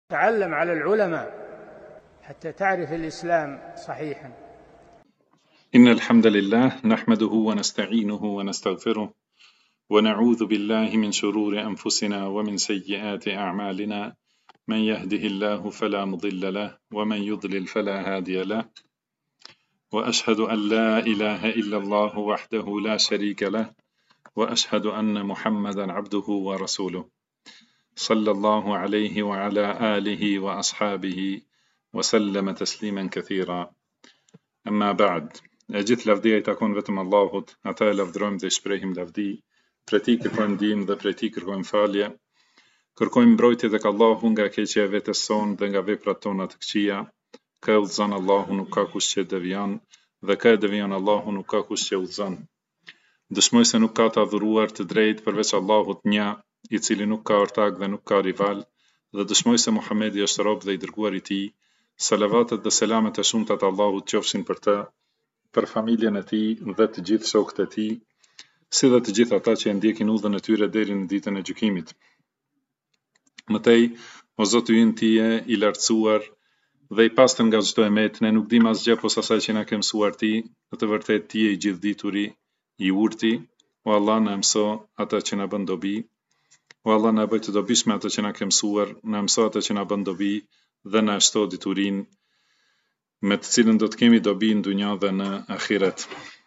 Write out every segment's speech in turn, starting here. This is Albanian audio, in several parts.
تعلم على العلماء حتى تعرف الإسلام صحيحا. إن الحمد لله نحمده ونستعينه ونستغفره ونعوذ بالله من شرور أنفسنا ومن سيئات أعمالنا، من يهده الله فلا مضل له ومن يضلل فلا هادي له، وأشهد أن لا إله إلا الله وحده لا شريك له، وأشهد أن محمدا عبده ورسوله صلى الله عليه وعلى آله وأصحابه وسلم تسليما كثيرا. أما بعد, gjithë lavdia I takon vetëm Allahut, ata e lavdrojmë dhe shprehim lavdi, prej Tij kërkojmë ndihmë dhe prej Tij kërkojmë falje. Kërkojmë mbrojtje tek Allahu nga keqja e vetes sonë dhe nga veprat tona të këqija. Kë e udhëzon Allahu nuk ka kush që devijon, dhe kë e devijon Allahu nuk ka kush që udhëzon. Dëshmoj se nuk ka të adhuruar të drejtë përveç Allahut një, I cili nuk ka ortak dhe nuk ka rival, dhe dëshmoj se Muhamedi është rob dhe I dërguar I Tij. Salavatet dhe selamet e shumta të Allahut qofshin për të, për familjen e tij dhe të gjithë shokët e tij, si dhe të gjithë ata që e ndjekin udhën e tyre deri në ditën e gjykimit. Mëtej, o Zoti ynë Tije I lartësuar dhe I pastër nga çdo emet, ne nuk dim asgjë posa asaj që na ke mësuar Ti, në të vërtetë Ti je I gjithdituri, I urti, o Allah na mëso atë që na bën dobi, o Allah na bëj të dobishme atë që na ke mësuar, na mëso atë që na bën dobi dhe na shto diturinë me të cilën do të kemi dobi në dunja dhe në ahiret.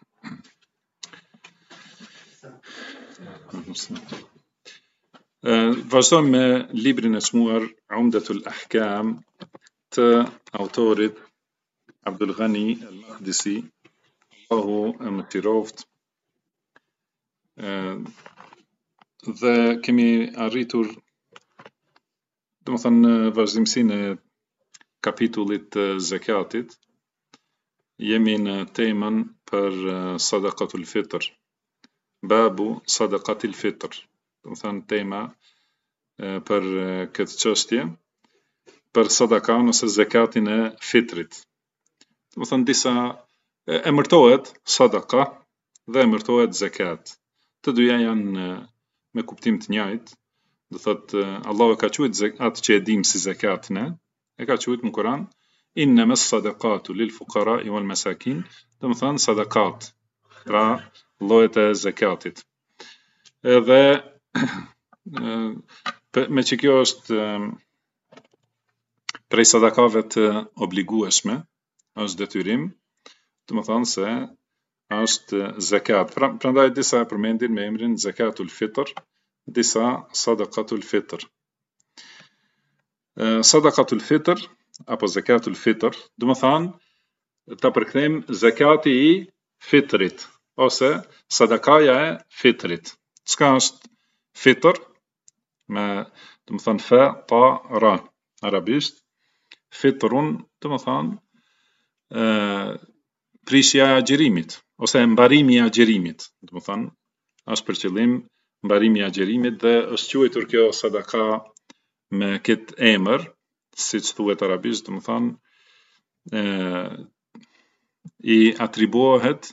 Vazhdojmë me librin e çmuar Umdatul Ahkam të autorit Abdul Ghani Al-Maqdisi, Allahu e mëshiroft. Dhe kemi arritur, domethënë në vazhdimsinë e kapitullit të zakatit, jemi në temën për sadaqatul fitr, babu sadaqatil fitr, domethënë tema për këtë çështje, për sadaka ose zakatin e fitrit. Domethënë disa emërtohet sadaka dhe emërtohet zakat. Të dyja janë me kuptim të njëjtë. Do thotë Allahu ka thënë atë që e dim si zakat ne, e ka thënë në Kur'an, innamas sadaqatu lil fuqara'i wal masakin, domethënë sadakat, pra llojet e zakatit. Edhe me që kjo është prej sadakave të obligueshme, është detyrim, domethënë se është zakat. Prandaj disa e përmendin me emrin zakatul fitr, disa sadaqatul fitr. Sadaqatul fitr apo zakatul fitr, domethënë ta përkthejmë zakati I fitrit ose sadakaja e fitrit. Çka është fitr? Me domethënë fa ta ra arabisht. Fitrun domethënë prishja e agjerimit ose mbarimi I agjerimit, domethënë është për qëllim mbarimi I agjerimit dhe është quajtur kjo sadaka me këtë emër, siç thuhet arabisht, domethënë I atribuohet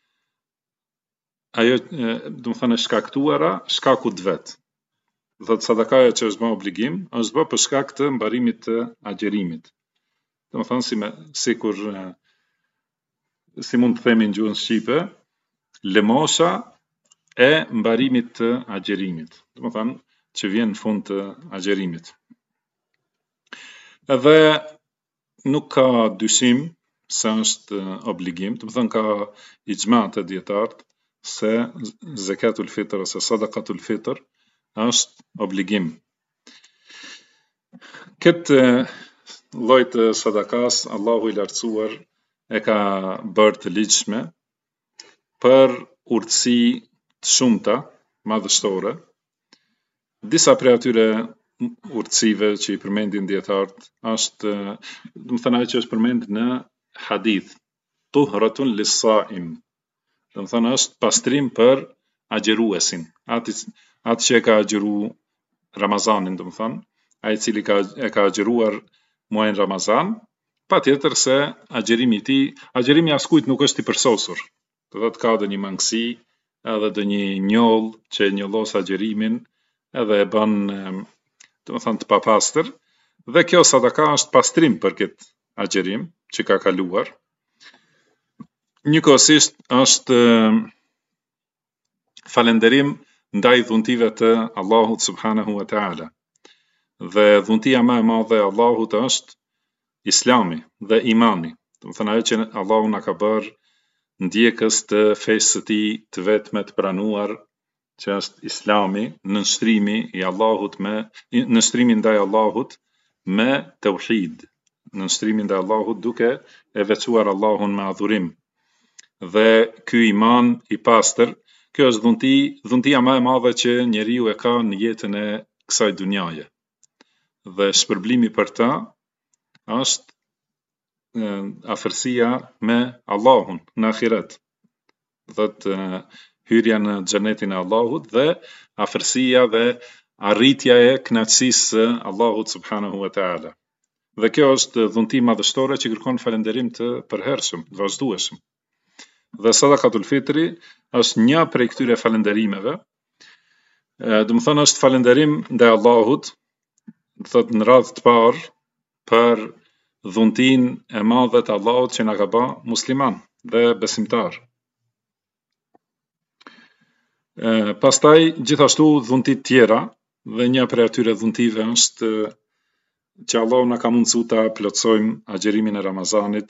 ajo, domethënë e shkaktuara shkakut vet. Do thotë sadakaja që është bë obligim, është bë për shkak të mbarimit të agjerimit. Domethënë si mund të themi në gjuhën shqipe, lëmosha e mbarimit të agjerimit. Domethënë që vjen në fund të agjerimit. Edhe nuk ka dyshim se është obligim, domethënë ka ixhma të dietarët se zakatul fitr ose sadaqatul fitr është obligim. Këtë lloj të sadakas Allahu I lartësuar e ka bërë të ligjshme për urtësi të shumta madhështore. Disa prej atyre urtësive që I përmendin dietarët është, domethënë ajo që është përmend në hadith, tuhratun lis-saim. Domethënë është pastrim për agjeruesin, atë që e ka agjeru Ramazanin, domethënë, ai I cili e ka agjeruar muajin Ramazan, patjetër se agjerimi askujt nuk është I përsosur. Do të ka ndonjë mangësi, edhe ndonjë njoll që njollos agjerimin, edhe e bën, domethënë të papastër, Dhe kjo sadaka është pastrim për këtë agjerim që ka kaluar. Njëkohësisht është falënderim ndaj dhuntive të Allahut subhanahu wa taala. Dhe dhuntia më e madhe e Allahut është Islami dhe imani. Do të thënë ajo që Allahu na ka bërë ndjekës të fesë së tij të vetme të pranuar, që është Islami, nënshtrimi i Allahut nënshtrimi ndaj Allahut me tauhid, nënshtrimi ndaj Allahut duke e veçuar Allahun me adhurim. Dhe ky iman i pastër, kjo është dhuntia më e madhe që njeriu e ka në jetën e kësaj dunjaje. Dhe shpërblimi për ta është afërsia me Allahun në ahiret. Thotë hyrja në xhenetin e Allahut dhe afërsia dhe arritja e kënaqësisë së Allahut subhanahu wa taala. Dhe kjo është dhunti madhështore që kërkon falënderim të përhershëm, të vazhdueshëm. Dhe sadakatul fitri është një prej këtyre falënderimeve. Do të thonë është falënderim ndaj Allahut, do thotë në radhë të parë për dhuntin e madhe të Allahut që na ka bë musliman dhe besimtar. Pastaj gjithashtu dhuntit tjera, dhe një prej atyre dhuntive është që Allahu na ka mundësuar ta plotësojmë agjerimin e Ramazanit.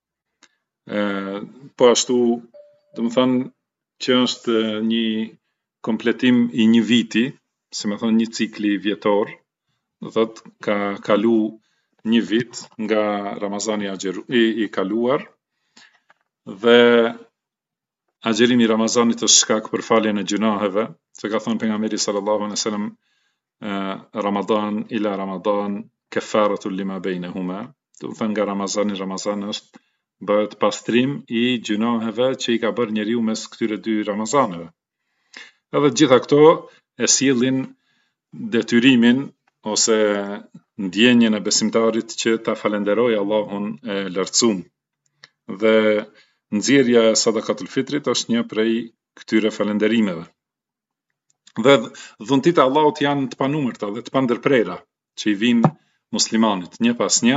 Po ashtu, do të thënë që është një kompletim i një viti, si më thonë një cikli vjetor, do thotë ka kalu një vit nga Ramazani i kaluar, dhe agjerimi i Ramazanit është shkak për faljen e gjunaheve, se ka thënë pejgamberi sallallahu alaihi wasallam Ramadan ila Ramadan kafaratul lima bainahuma. Do të thënë nga Ramazan është bëhet pastrim i gjunaheve që i ka bërë njeriu mes këtyre dy Ramazaneve. Edhe gjitha këto e sjellin detyrimin ose ndjenjen e besimtarit që ta falenderojë Allahun e lartësuar. Dhe nxjerrja e sadakatul fitrit është një prej këtyre falenderimeve. Dhe dhuntit e Allahut janë të panumërta dhe të pandërprera që i vinë muslimanit një pas një.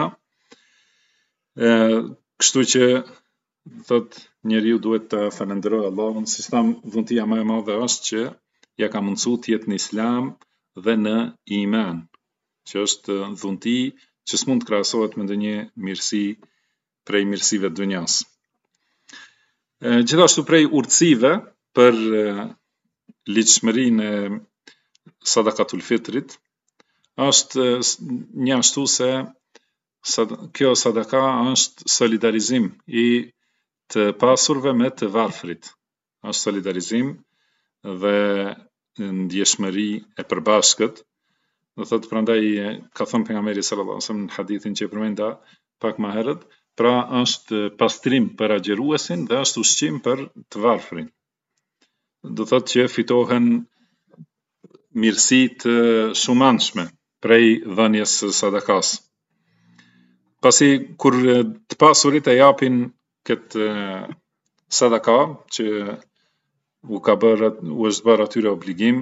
Kështu që thot njeriu duhet të falenderojë Allahun, si tham dhuntia më e madhe është që ja ka mundsuar të jetë në Islam dhe në iman, që është dhunti që s'mund të krahasohet me ndonjë mirësi prej mirësive të dunjas. Gjithashtu prej urtësive për ligjshmërinë e sadakatul fitrit është një ashtu se kjo sadaka është solidarizim i të pasurve me të varfrit. Është solidarizim dhe ndjeshmëri e përbashkët. Do thotë prandaj ka thënë pejgamberi sallallahu alajhi wasallam në hadithin që përmenda pak më herët, pra është pastrim për agjëruesin dhe është ushqim për të varfrin. Do thotë që fitohen mirësi të shumanshme prej dhënies së sadakas. Pasi kur të pasurit e japin këtë sadaka që u është bërë atyre obligim,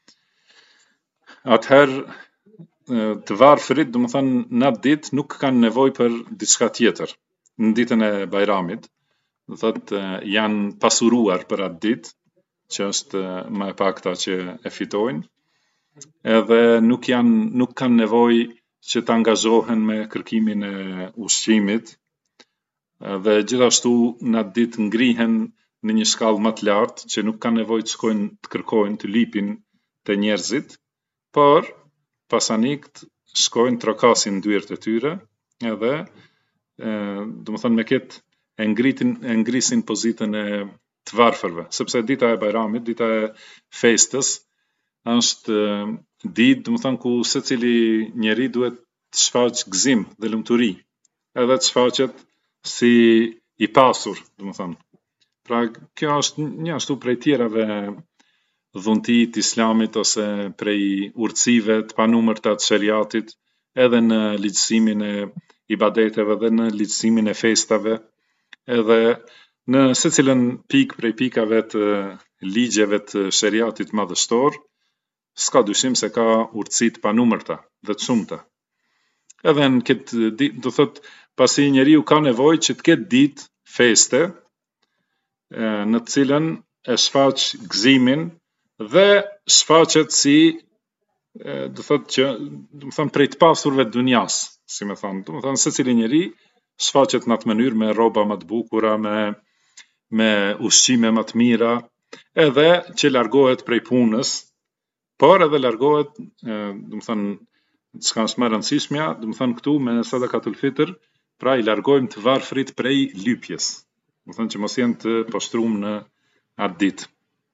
atëherë të varfrit, do të thënë në atë ditë nuk kanë nevojë për diçka tjetër. Në ditën e Bajramit, do thotë janë pasuruar për atë ditë, që është më e pakta që e fitojnë, edhe nuk kanë nevojë që të angazhohen me kërkimin e ushqimit, dhe gjithashtu në atë ditë ngrihen në një shkallë më të lartë që nuk kanë nevojë të shkojnë të kërkojnë të lipin të njerëzit, por pasanikt shkojnë të trokasin dyert e tyre, edhe do të thënë me këtë e ngrisin pozitën e të varfërve, sepse dita e Bajramit, dita e festës, është ditë, do të thënë ku secili njeri duhet të shfaq gëzim dhe lumturi, edhe të shfaqet si i pasur, do të thënë. Pra kjo është një ashtu prej tjerave dhunti të Islamit ose prej urtësive të panumërta të shariatit, edhe në ligjësimin e ibadeteve dhe në ligjësimin e festave, edhe në secilën pikë prej pikave të ligjeve të shariatit madhështor, s'ka dyshim se ka urtësi të panumërta dhe të shumta. Edhe në këtë ditë, do thot, pasi njeriu ka nevojë që të ketë ditë feste, në të cilën e shfaq gëzimin dhe shfaqet si, do thot që, do të thon, prej të pasurve të dunjas, si më thon, do të thon secili njeri shfaqet në atë mënyrë me rroba më të bukura, me ushqime më të mira, edhe që largohet prej punës, por edhe largohet, do të thon, çka është më e rëndësishmja, do të thon këtu me sadakatul fitr, pra i largojmë të varfrit prej lypjes, do të thon që mos jenë të poshtruar në atë ditë.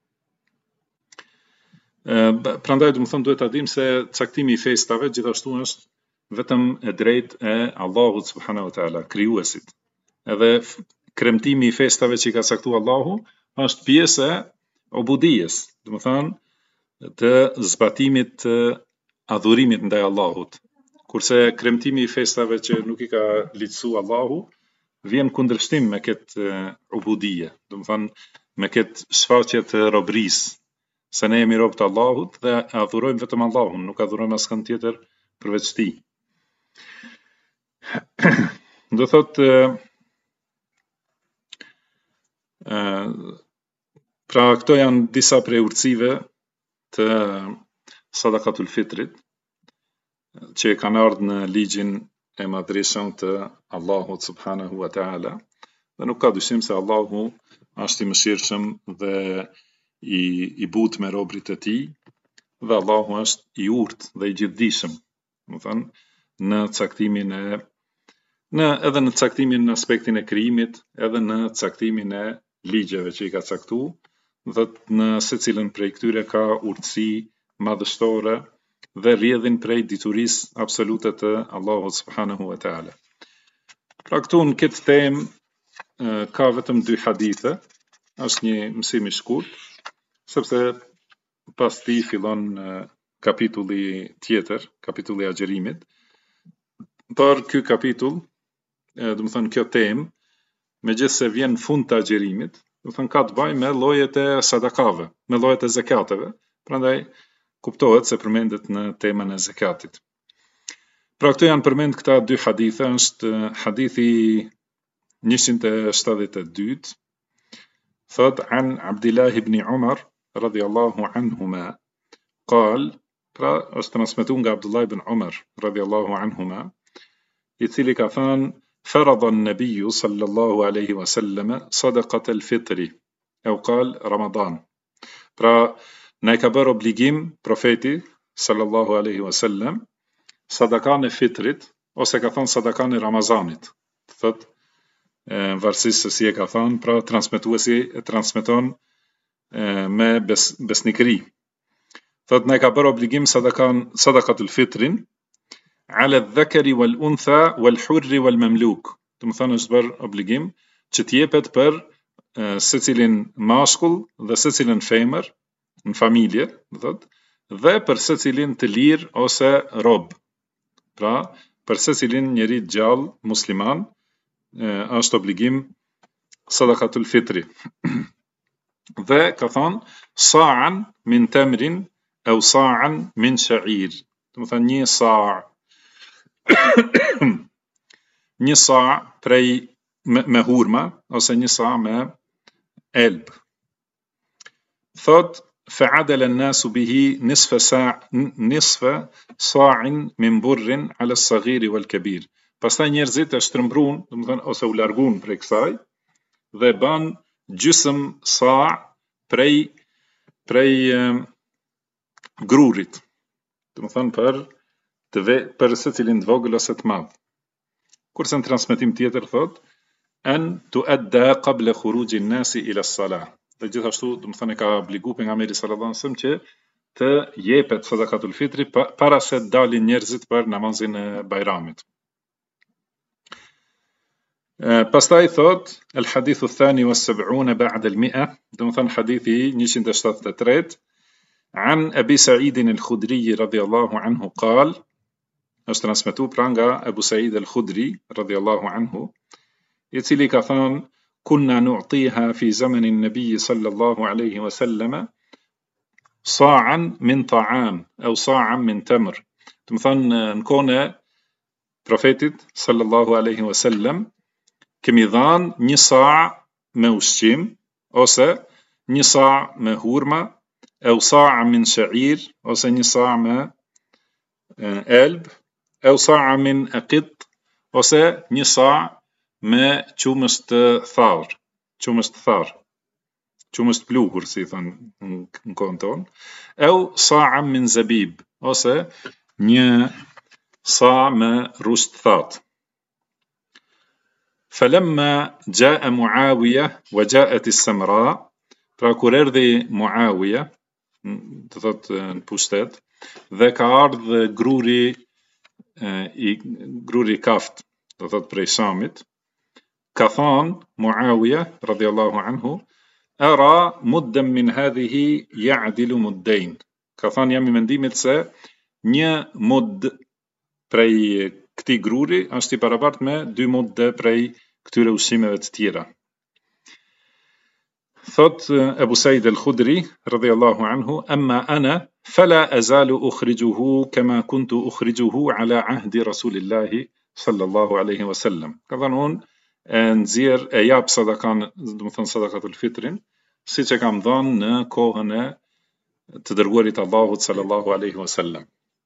Prandaj do të thon duhet ta dimë se caktimi i festave gjithashtu është vetëm e drejtë e Allahut subhanahu wa taala, krijuesit. Edhe kremtimi i festave që i ka caktuar Allahu është pjesë e ubudijes, do të thon të zbatimit të adhurimit ndaj Allahut. Kurse kremtimi i festave që nuk i ka ligjsu Allahu vjen kundërshtim me këtë ubudije, do të thon me këtë shfaqje të robërisë, se ne jemi robë të Allahut dhe adhurojmë vetëm Allahun, nuk adhurojmë askënd tjetër përveç tij. Do thot, pra këto janë disa prej urtësive të sadakatul fitrit që kanë ardhur në ligjin e madhreshëm të Allahut subhanahu wa taala, dhe nuk ka dyshim se Allahu është i mëshirshëm dhe i butë me robrit e tij, dhe Allahu është i urtë dhe i gjithdijshëm, do të thënë në caktimin edhe në caktimin në aspektin e krijimit, edhe në caktimin e ligjeve që i ka caktuar, do thotë në secilën prej këtyre ka urtësi madhështore dhe rrjedhin prej diturisë absolute të Allahut subhanahu wa taala. Pra këtu në këtë temë ka vetëm 2 hadithe, është një mësim i shkurt, sepse pas tij fillon kapitulli tjetër, kapitulli i agjerimit. Por ky kapitull, do të thënë kjo temë, megjithse vjen në fund të agjerimit, do të thënë ka të bëjë me llojet e sadakave, me llojet e zakateve, prandaj kuptohet se përmendet në temën e zakatit. Pra këtu janë përmend këta 2 hadithe, është hadithi 172, thot an Abdullah ibn Umar radhiyallahu anhuma qal, pra është transmetuar nga Abdullah ibn Umar radhiyallahu anhuma, i cili ka thënë farada an-nabiyyu sallallahu alaihi wasallam sadaqat al-fitri, au qal Ramadan. Pra na ka bërë obligim profeti sallallahu alaihi wasallam sadakan e fitrit, ose ka thënë sadakan e Ramazanit. Thot varësisht se si e ka thënë, pra transmetuesi e transmeton me besnikëri. Thot na ka bërë obligim sadakatul fitrin ala dhakari wal untha wal hurri wal mamluk. Do të thonë është bërë obligim që të jepet për secilin mashkull dhe secilin femër në familje, do thot, dhe për secilin të lirë ose rob. Pra për secilin njeri gjallë musliman është obligim sadakatul fitri. Dhe ka thonë sa'an min tamrin au sa'an min sha'ir. Do të thonë një sa' prej me hurma ose një sa' me elb. Thot fa'adala an-nasu bihi nisfa sa'in min burrin ala as-saghir wal-kabir. Pastaj njerëzit e shtrëmbruan, do të thonë ose u larguan prej kësaj dhe ban gjysmë sa' prej grurit. Do të thonë për secilin të vogël ose të madh. Kurse në transmetim tjetër thot an tuadda qabla khuruji an-nasi ila as-salah. Dhe gjithashtu, do të thonë ka obliguar pejgamberi sallallahu alajhi wasallam që të jepet sadakatul fitri para se të dalin njerëzit për namazin e Bajramit. Pastaj thot al-hadithu ath-thani was-sab'un ba'da al-mi'a, do të thonë hadithi 173, an Abi Sa'id al-Khudri radhiyallahu anhu qal, është transmetuar pra nga Abu Sa'id al-Khudri radhiyallahu anhu, i cili ka thënë kunna nu'tiha fi zamanin nabiy sallallahu alaihi wasallam sa'an min ta'am au sa'an min tamr. Do të thonë në kohën e profetit sallallahu alaihi wasallam kemi dhanë një sa me ushqim ose një sa me hurma, au sa min sha'ir ose një sa me elb, au sa min aqit ose një sa me qumës të tharë, qumës të pluhur si thonë në kohën tonë, au sa min zabib ose një sa me rust thatë. Falamma jaa Muawiya wa jaat as-Samra, pra kur erdhi Muawiya, do thot në pushtet, dhe ka ardhur gruri i kaft, do thot prej Shamit, ka thonë Muawiya radhiyallahu anhu, ara muddan min hadhihi ya'dilu muddain, ka thonë jam i mendimit se një mud prej këtij gruri është i barabartë me 2 mudde prej këtyre ushqimeve të tjera. Thot Abu Said al-Khudri radhiyallahu anhu, amma ana fala azalu ukhrijuhu kama kuntu ukhrijuhu ala ahdi Rasulillahi sallallahu alaihi wasallam. Ka thënë unë nxjerr e jap sadakan, do të thënë sadakatul fitrin, siç e kam dhënë në kohën e të dërguarit Allahut sallallahu alaihi wasallam.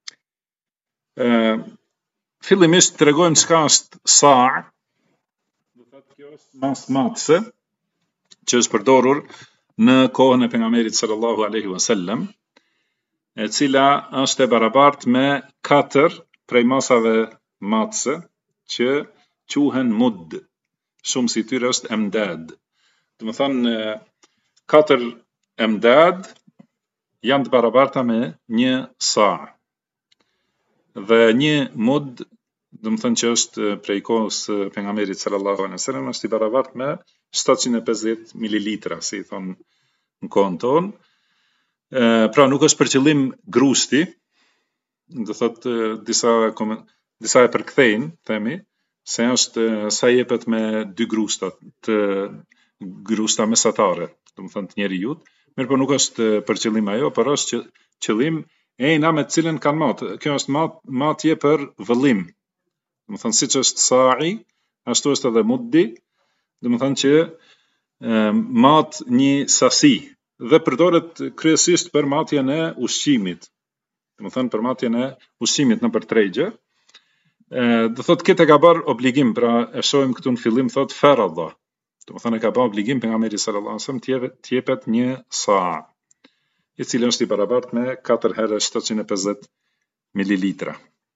Fillimisht tregojmë çka është sa', do thotë kjo është mas matëse që është përdorur në kohën e pejgamberit sallallahu alaihi wasallam, e cila është e barabartë me 4 prej masave matëse që quhen mud. Shumësi i tyre është emdad. Do të thonë 4 emdad janë të barabarta me një sa'. Dhe një mud, do të thënë që është prej kohës pejgamberit sallallahu alaihi wasallam, është i barabartë me 750 mililitra, si i thon në kohën tonë. Pra nuk është për qëllim grushti, do thotë disa e përkthejnë, themi, se është sa jepet me 2 grushta, grushta mesatare, do të thënë të njerëzit, mirë po nuk është për qëllim ajo, por është qëllim ejna me të cilën kanë matë. Kjo është matje për vëllim. Do të thënë siç është sa'i, ashtu është edhe muddi, do të thënë që mat një sasi dhe përdoret kryesisht për matjen e ushqimit. Do të thënë për matjen e ushqimit nëpër tregje. Do thotë këtë ka bërë obligim, pra e shohim këtu në fillim thot faradha. Do të thënë ka bërë obligim pejgamberi sallallahu alajhi wasallam të jepet një sa', i cili është i barabartë me 4 herë 750 mililitra.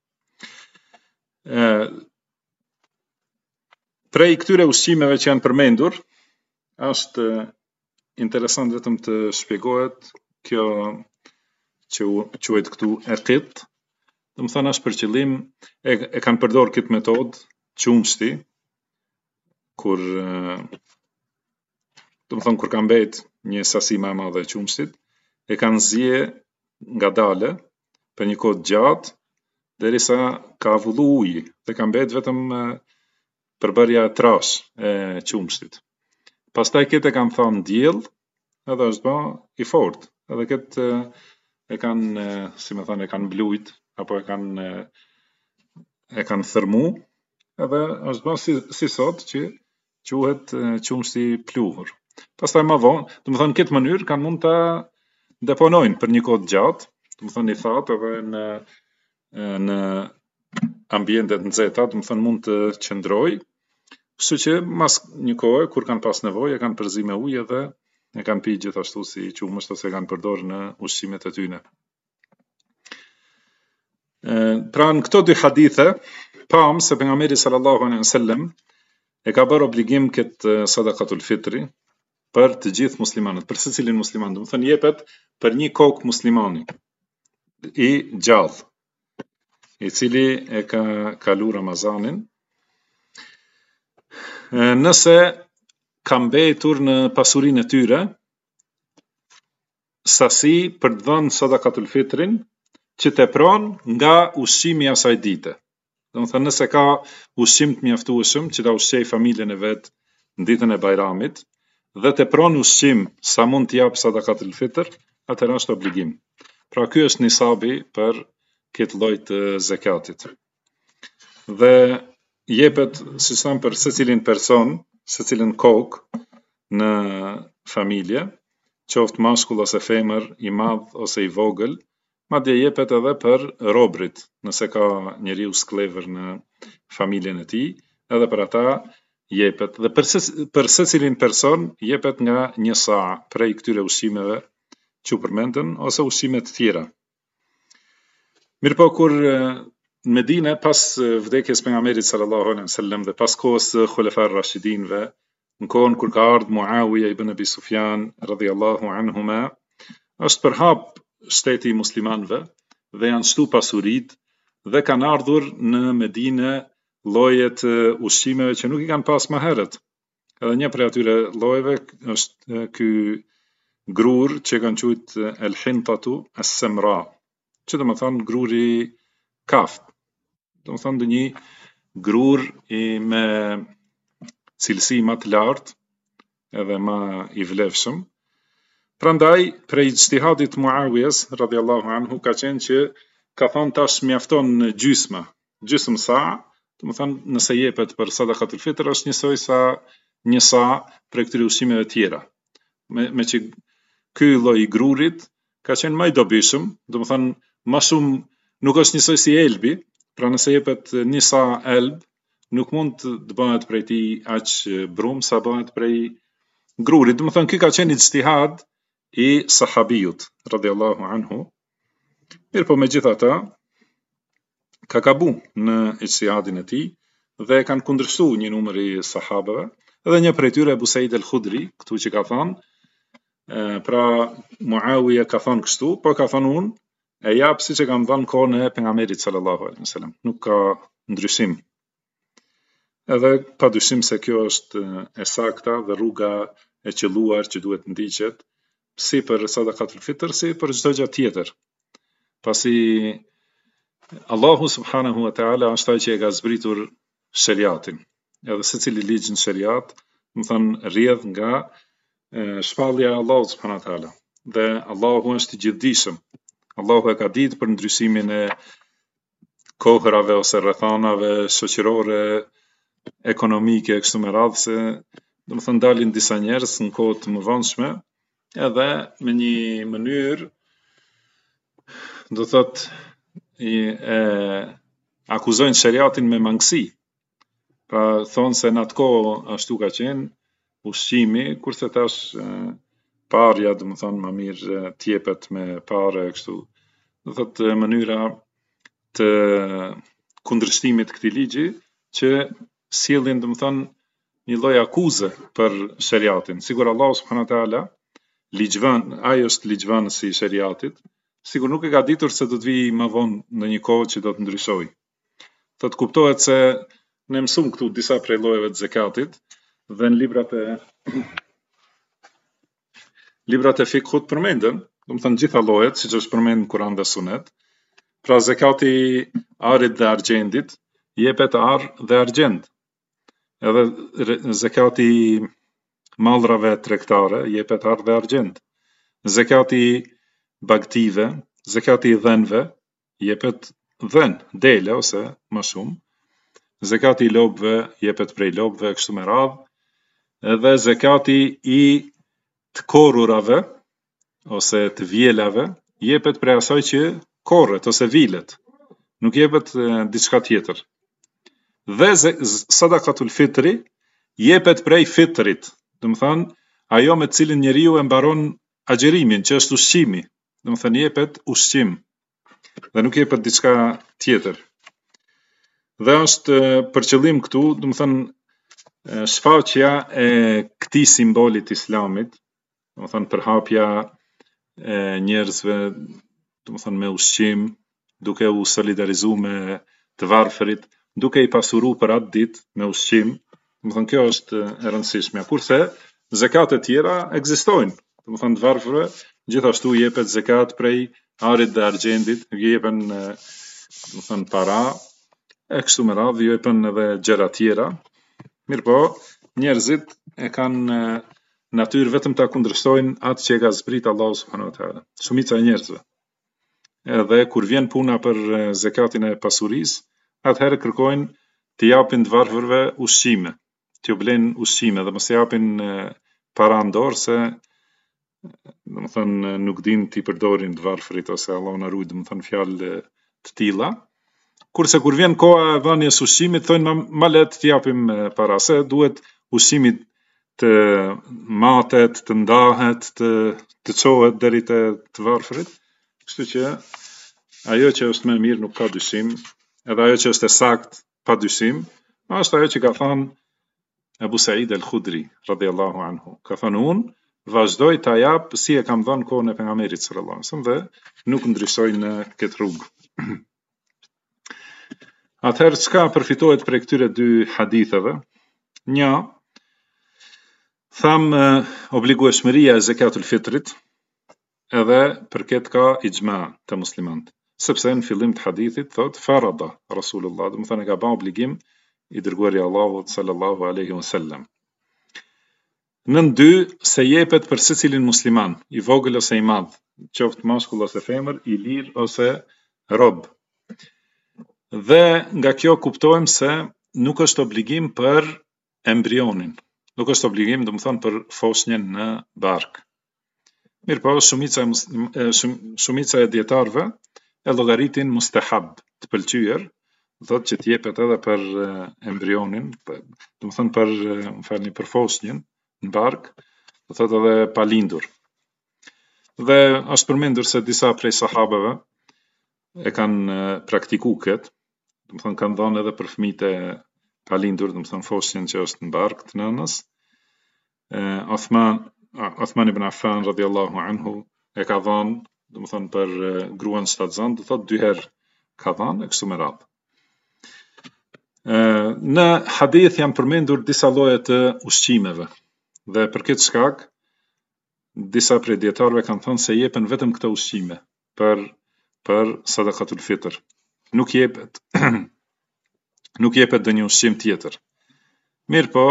Prej këtyre ushqimeve që janë përmendur, është interesant vetëm të shpjegohet kjo që quhet këtu aqit. Do të thënë është për qëllim e kanë përdorur këtë metodë qumshti kur do të thënë kur ka mbet një sasi më e madhe e qumshtit, e kanë zje nga dale për një kohë gjatë derisa ka avullu uji dhe ka mbet vetëm përbërja trash e qumshtit. Pastaj këtë e kanë thënë diell, edhe është bë i fortë. Edhe këtë e kanë, si më thënë, e kanë blujt apo e kanë thërmu, edhe është bë si sot që quhet qumshti pluhur. Pastaj më vonë, do të thënë këtë mënyrë kanë mund ta deponojnë për një kohë gjatë, do të thënë i thatë edhe në ambientet nxehta, do të thënë mund të qëndroj, kështu që mas një kohë kur kanë pas nevojë e kanë përzi me ujë dhe e kanë pi gjithashtu si qumësht ose kanë përdorur në ushqimet e tyre. Pra në këto 2 hadithe pam se pejgamberi sallallahu alaihi wasallam e ka bërë obligim këtë sadakatul fitri për të gjithë muslimanët, për secilin musliman, do të thënë jepet për një kokë muslimani i gjallë, i cili e ka kalu Ramazanin. Nëse ka mbetur në pasurinë e tyre sasi për të dhënë sadakatul fitrin që tepron nga ushqimi i asaj dite. Do të thënë nëse ka ushqim të mjaftueshëm që ta ushqej familjen e vet në ditën e Bajramit dhe tepron ushqim sa mund të jap sadakatul fitr, atëherë është obligim. Pra ky është nisabi për këtë lloj të zakatit. dhe jepet, siç tham, për secilin person, secilin kokë në familje, qoftë mashkull ose femër, i madh ose i vogël, madje jepet edhe për robrit, nëse ka njeriu skllëvër në familjen e tij, edhe për ata jepet dhe për secilin person jepet nga një sa prej këtyre ushqimeve që u përmendën ose ushqime të tjera. Mirpo kur në Medinë pas vdekjes pejgamberit sallallahu alaihi wasallam dhe pas kohës së Khulefar Rashidinëve, në kohën kur ka ardhur Muawija ibn Abi Sufjan radhiyallahu anhuma, është përhap shteti i muslimanëve dhe janë shtu pasuritë dhe kanë ardhur në Medinë lloje të ushqimeve që nuk i kanë pas më herët. Edhe një prej atyre llojeve është ky grur që kanë quajtur el-hintatu as-samra, që do të thonë gruri kaft. Do të thonë një grur me cilësi më të lartë edhe më i vlefshëm. Prandaj prej ijtihadit Muawijes radhiyallahu anhu ka qenë që ka thonë tash mjafton gjysmë sa, do të thonë nëse jepet për sadakatul fitr është njësoj sa një sa për këtyre ushqimeve tjera. Me që ky lloj i grurit ka qenë më i dobishëm, do të thonë më shumë nuk është njësoj si elbi, pra nëse jepet një sa elb, nuk mund të bëhet prej tij aq brum sa bëhet prej grurit. Do të thonë ky ka qenë ijtihad i sahabijut radhiyallahu anhu. Mirpo megjithatë ka gabu në ijtihadin e tij dhe kanë kundërshtuar një numër i sahabeve, edhe një prej tyre Abu Said al-Khudri, këtu që ka thënë, pra Muawija ka thënë kështu, po ka thënë unë e jap siç e kam dhënë kohën e pejgamberit sallallahu alaihi wasallam, nuk ka ndryshim. Edhe padyshim se kjo është e sakta dhe rruga e qelluar që duhet ndiqet si për sadakatul fitr si për çdo gjë tjetër. Pasi Allahu subhanahu wa taala është ai që e ka zbritur shariatin. Edhe secili ligj në shariat, do të thonë rrjedh nga shpallja e Allahut subhanahu wa taala. Dhe Allahu është i gjithdijshëm. Allahu e ka ditë për ndryshimin e kohërave ose rrethanave shoqërore, ekonomike kështu me radhë, se do të thonë dalin disa njerëz në kohë të mëvonshme edhe me një mënyrë do thotë akuzojnë shariatin me mangësi. Pra thonë se në atë kohë ashtu ka qenë ushqimi, kurse tash parja, do të thonë më mirë t'jepet me parë kështu. Do thotë mënyra të kundërshtimit këtij ligji që sjellin, do të thonë, një lloj akuze për shariatin. Sigur Allahu subhanahu wa taala ligjvan, ai është ligjvanësi i shariatit, sigur nuk e ka ditur se do të vijë më vonë në një kohë që do të ndryshojë. Thotë kuptohet se ne mësum këtu disa prej llojeve të zakatit dhe në librat e fikut përmenden, do të thonë gjitha llojet, siç është përmendur në Kur'an dhe Sunet. Pra zakati arit dhe argjendit jepet ar dhe argjend. Edhe zakati mallrave tregtare jepet ar dhe argjend. Zakati bagtive, zakati dhenve jepet dhen, dele ose më shumë. Zakati i lopëve jepet prej lopëve kështu me radhë. Edhe zakati i të korrurave ose të vjelave jepet prej asaj që korret ose vilet. Nuk jepet diçka tjetër. Dhe sadakatul fitri jepet prej fitrit. Do të thonë ajo me të cilin njeriu e mbaron agjerimin, që është ushqimi. Do të thonë jepet ushqim. Dhe nuk jepet diçka tjetër. Dhe është për qëllim këtu, do të thonë shfaqja e këtij simbolit islamit, do të thonë përhapja e njerëzve, do të thonë me ushqim, duke u solidarizuar me të varfërit, duke i pasuru për atë ditë me ushqim, do të thonë kjo është e rëndësishme. Kurse zakatet tjera ekzistojnë, do të thonë të varfërve gjithashtu jepet zakat prej arit dhe argjendit, jepen do të thonë para, e kështu me radhë jepen edhe gjëra tjera. Mirpo njerëzit e kanë natyrë vetëm ta kundërshtojnë atë që e ka zbrit Allahu subhanahu wa taala. Shumica e njerëzve. Edhe kur vjen puna për zakatin e pasurisë, atëherë kërkojnë të japin të varfërve ushqime, t'ju blejnë ushqime dhe mos japin para në dorë se domethënë nuk din t'i përdorin të varfrit ose Allahu na ruaj domethënë fjalë të tilla. Kurse kur vjen koha e dhënies ushqimit thonë ma le të japim para se duhet ushqimi të matet, të ndahet, të çohet deri te të varfrit, kështu që ajo që është më e mirë nuk ka dyshim, edhe ajo që është e saktë pa dyshim, është ajo që ka thënë Abu Said al-Khudri radhiyallahu anhu. Ka thënë unë vazhdoj ta jap si e kam dhënë kohën e pejgamberit sallallahu alaihi wasallam dhe nuk ndryshoj në këtë rrugë. Atëherë çka përfitohet prej këtyre dy haditheve? Një, tham obligueshmëria e zakatul fitrit, edhe për këtë ka ixhma të muslimanët, sepse në fillim të hadithit thot farada Rasulullah, do të thonë ka bën obligim i dërguari i Allahut sallallahu alaihi wasallam. Nën dy se jepet për secilin musliman, i vogël ose i madh, qoftë mashkull ose femër, i lirë ose rob. Dhe nga kjo kuptojmë se nuk është obligim për embrionin, nuk është obligim, do të thonë, për foshnjën në bark. Mirë po, shumica e dietarëve e llogaritin mustahab, të pëlqyer, thotë që t'jepet edhe për embrionin, do të thonë për foshnjën në bark, do thotë edhe pa lindur. Dhe është përmendur se disa prej sahabeve e kanë praktikuar këtë, do të thonë kanë dhënë edhe për fëmijët e pa lindur, do të thonë foshnjën që është në bark të nënës. Uthman ibn Affan radhiyallahu anhu e ka dhënë, do të thonë për gruan shtatzan, do thotë 2 herë ka dhënë e kështu me radhë. Në hadith janë përmendur disa lloje të ushqimeve dhe për këtë shkak disa prej dietarëve kanë thënë se jepen vetëm këto ushqime për sadakatul fitr. Nuk jepet ndonjë ushqim tjetër. Mirë po,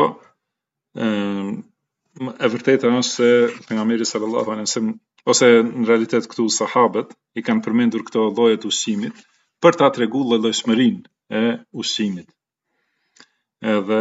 e vërteta është se pejgamberi sallallahu alaihi wasallam ose në realitet këtu sahabët i kanë përmendur këto lloje të ushqimit për ta treguar llojshmërinë e ushqimit. Edhe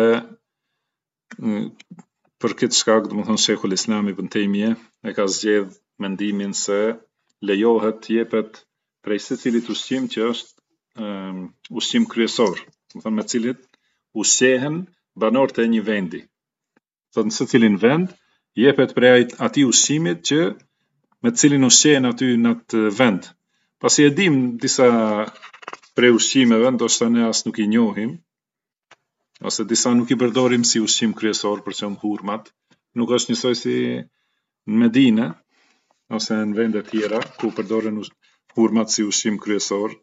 për këtë shkak, domethënë Sheikhul Islam Ibn Taymije e ka zgjedh mendimin se lejohet të jepet prej secilit ushqim që është ushqim kryesor, domethënë me cilit ushqehen banorët e një vendi. Thotë në secilin vend jepet prej atij ushqimit që me cilin ushqehen aty në atë vend. Pasi e dim disa prej ushqimeve, ndoshta ne as nuk i njohim, ose disa nuk i përdorim si ushqim kryesor, për shembull hurmat, nuk është njësoj si në Medinë ose në vende tjera ku përdoren hurmat si ushqim kryesor.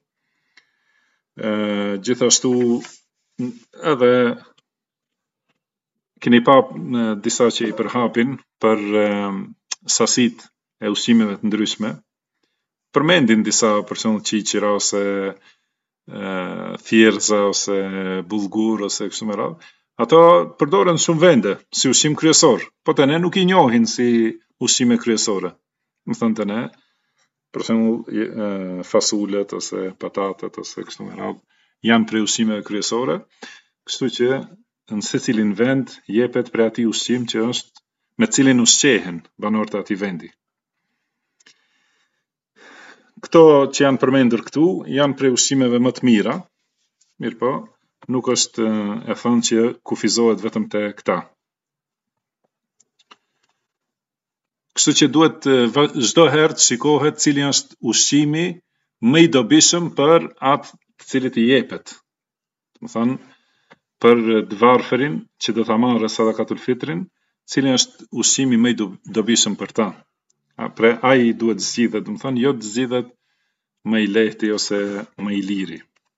Gjithashtu edhe keni pa disa që i përhapin për sasit e ushqimeve të ndryshme. Përmendin disa për shembull qiqira ose thjerza ose bullgur ose kështu me radhë. Ato përdoren shumë vende si ushqim kryesor, po të ne nuk i njohin si ushqime kryesore. Më thënë të ne, për shembull fasulet ose patatet ose kështu me radhë janë prej ushqimeve kryesore, kështu që në secilin vend jepet prej atij ushqim që është me cilin ushqehen banorët e atij vendi. Këto që janë përmendur këtu janë prej ushqimeve më të mira, mirë po, nuk është e thënë që kufizohet vetëm te këta. Kështu që duhet çdo herë të shikohet cili është ushqimi më i dobishëm për atë të cilit i jepet. Do të thonë për të varfërin që do ta marrë sadakatul fitrin, cili është ushqimi më i dobishëm për ta. Pra ai duhet zgjidhet, do të thonë jo të zgjidhet më i lehti ose më i liri.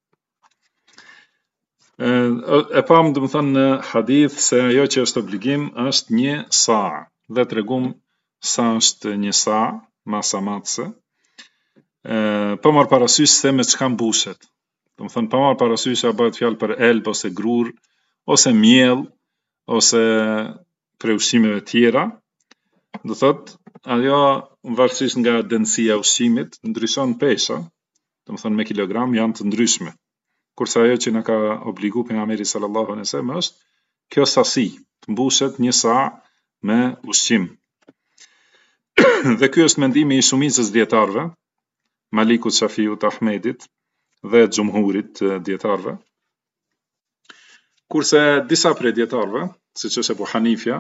E pam, do të thonë në hadith se ajo që është obligim është 1 sa, dhe tregum sa është 1 sa, masa matëse. Pa marr parasysh se me çka mbushet. Do të thonë pa marr parasysh a bëhet fjalë për elb ose grur ose miell ose për ushqimeve tjera. Do thotë ajo varësisht nga dënësia e ushqimit ndryshon pesha, do të thonë me kilogram janë të ndryshme. kurse ajo që na ka obligu pejgamberi sallallahu alaihi wasallam është kjo sasi, të mbushet një sa me ushqim. Dhe ky është mendimi i shumicës dietarëve, Malikut, Shafiut, Ahmedit dhe xhumhurit dietarëve. Kurse disa prej dietarëve, siç është Abu Hanifja,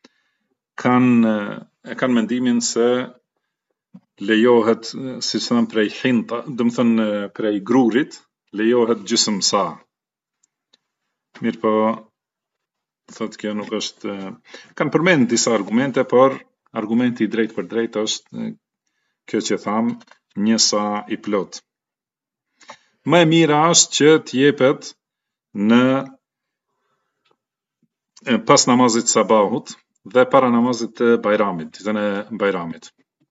kanë mendimin se lejohet, si thënë, prej hinta, domethënë prej grurit, lejohet gjysmë sa. Mirë po, thotë kjo nuk është, kanë përmend disa argumente, por argumenti i drejt për drejt është kjo që tham, një sa i plot. Më e mira është që t'jepet në pas namazit sabahut dhe para namazit të bajramit, ditën e bajramit.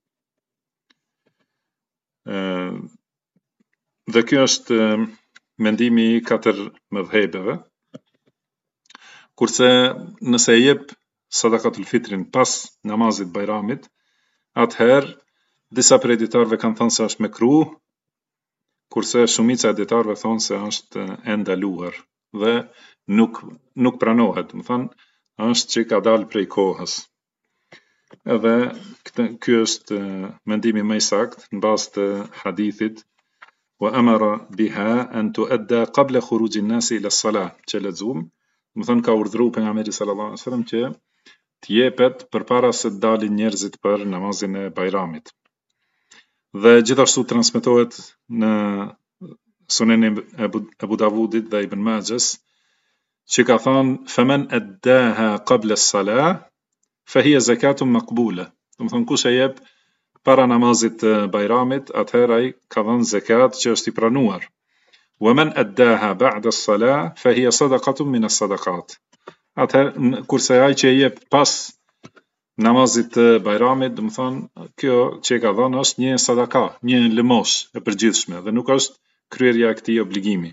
Dhe kjo është mendimi i 4 mëdhëbeve. Kurse nëse jep sadakatul fitrin pas namazit bajramit, atëherë disa prej dietarëve kanë thënë se është mekruh, kurse shumica e dietarëve thonë se është e ndaluar dhe nuk pranohet, do të thonë është që ka dalë prej kohës. Edhe ky është mendimi më i saktë në bazë të hadithit wa amara biha an tuadda qabla khuruj an-nas ila as-salah, që lexuam, do të thonë ka urdhëruar pejgamberi sallallahu alaihi wasallam që të jepet përpara se të dalin njerëzit për namazin e bajramit. Dhe gjithashtu transmetohet në Sunenin e Abu Davudit dhe Ibn Majahs që ka thënë faman addaha qabla as-salah fa hiya zakatun maqbula. Do të thonë kush e jep para namazit të bajramit, atëherë ai ka dhënë zakat që është i pranuar. Wa man addaha ba'da as-salah fa hiya sadaqatun min as-sadaqat. Atëherë kurse ai që e jep pas namazit të bajramit, do të thonë kjo që ka dhënë është një sadaka, një lëmosh e përgjithshme dhe nuk është kryerja e këtij obligimi.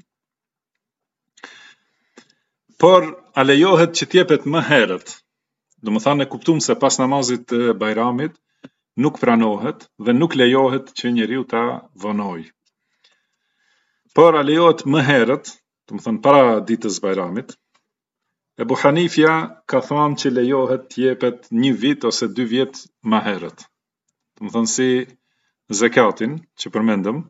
Por a lejohet që t'jepet më herët? Do të thonë e kuptuam se pas namazit të bajramit nuk pranohet dhe nuk lejohet që njeriu ta vonojë. Por a lejohet më herët, do të thonë para ditës bajramit? Abu Hanifja ka thënë që lejohet t'jepet 1 vit ose 2 vjet më herët. Do të thonë si zakatin që përmendëm,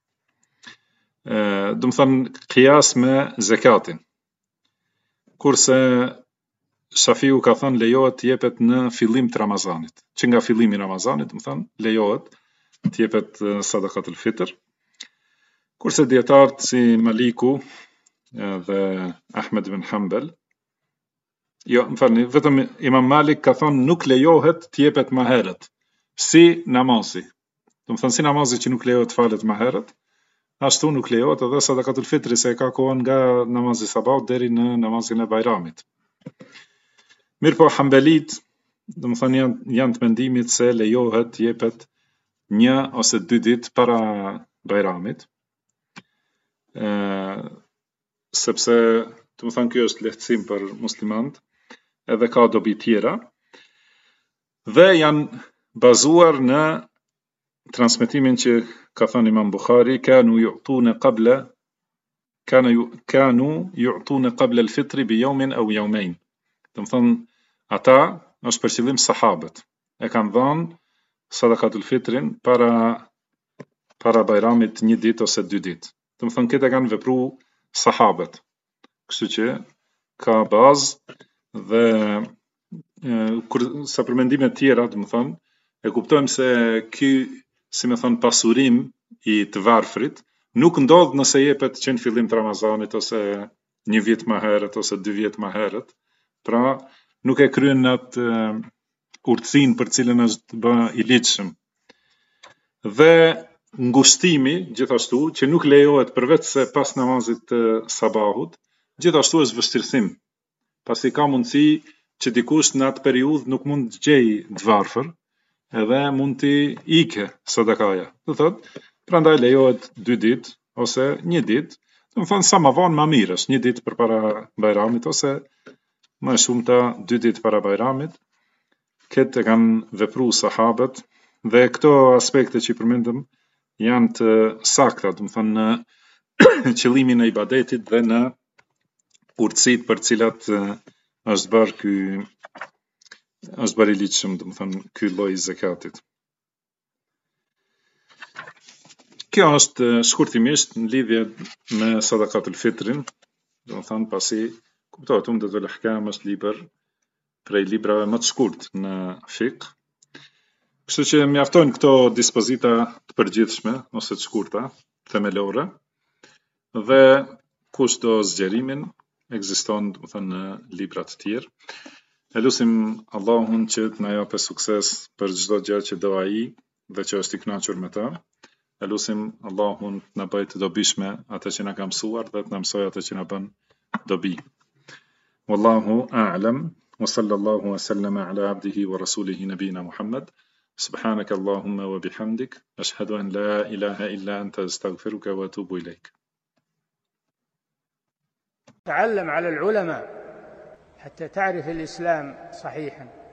do të thonë qiyas me zakatin. Kurse Shafiu ka thënë lejohet t'jepet në fillim të Ramazanit. Që nga fillimi i Ramazanit, do të thonë lejohet t'jepet sadakatul fitr. Kurse dietarët si Maliku dhe Ahmed ibn Hanbal, vetëm Imam Malik ka thënë nuk lejohet t'jepet më herët, si namazi. Do të thonë si namazi që nuk lejohet falet më herët, ashtu nuk lejohet edhe sadakatul fitri se ka kohën nga namazi sabahut deri në namazin e bajramit. Mirë po Hanbelit, do të thonë janë të mendimit se lejohet t'jepet 1 ose 2 ditë para bajramit. Sepse do të thonë kjo është lehtësim për muslimanët, edhe ka dobi tjera, dhe janë bazuar në transmetimin që ka thënë Imam Bukhari, kanu yu'tuna qabla al-fitr bi yawmin aw yawmayn. Do të thonë ata është për qëllim sahabët e kanë dhënë sadakatul fitrin para bajramit 1 ditë ose 2 ditë. Do të thonë këtë kanë vepruar sahabët. Kështu që ka bazë dhe sa për mendimet tjera, do të thonë, e kuptojmë se ky, si më thon, pasurim i të varfrit nuk ndodh nëse jepet që në fillim të Ramazanit ose 1 vit më herët ose 2 vjet më herët. Pra nuk e kryen atë urtësinë për cilën është bë i ligjshëm. Dhe ngushtimi gjithashtu që nuk lejohet përveç se pas namazit të sabahut, gjithashtu është vështirësim. Pasi ka mundësi që dikush në atë periudhë nuk mund të gjejë të varfër, edhe mund t'i ike sadakaja. Do thotë, prandaj lejohet 2 ditë ose 1 ditë, do të thonë sa më vonë më mirë është 1 ditë përpara bajramit ose më shumëta 2 ditë para bajramit. Këtë e kanë vepruar sahabët dhe këto aspekte që i përmendëm janë të sakta, do të thonë në qëllimin e ibadetit dhe në urtësitë për cilat është bërë i ligjshëm, domethënë ky lloj i zakatit. Kjo është shkurtimisht në lidhje me sadakatul fitrin, domethënë pasi kuptohet Umdatul Ahkam është libër prej librave më të shkurt në fik. Kështu që mjaftojnë këto dispozita të përgjithshme ose të shkurta, themelore, dhe kush do zgjerimin ekziston domethënë në libra të tjerë. E lutim Allahun që të na japë sukses për çdo gjë që do ai dhe që është i kënaqur me ta. E lutim Allahun të na bëjë të dobishme atë që na ka mësuar dhe të na mësojë atë që na bën dobi. Wallahu a'lam wa sallallahu wa sallama ala abdihi wa rasulihi nabina Muhammad. Subhanaka Allahumma wa bihamdik ashhadu an la ilaha illa anta astaghfiruka wa atubu ilayk. تعلم على العلماء حتى تعرف الإسلام صحيحا.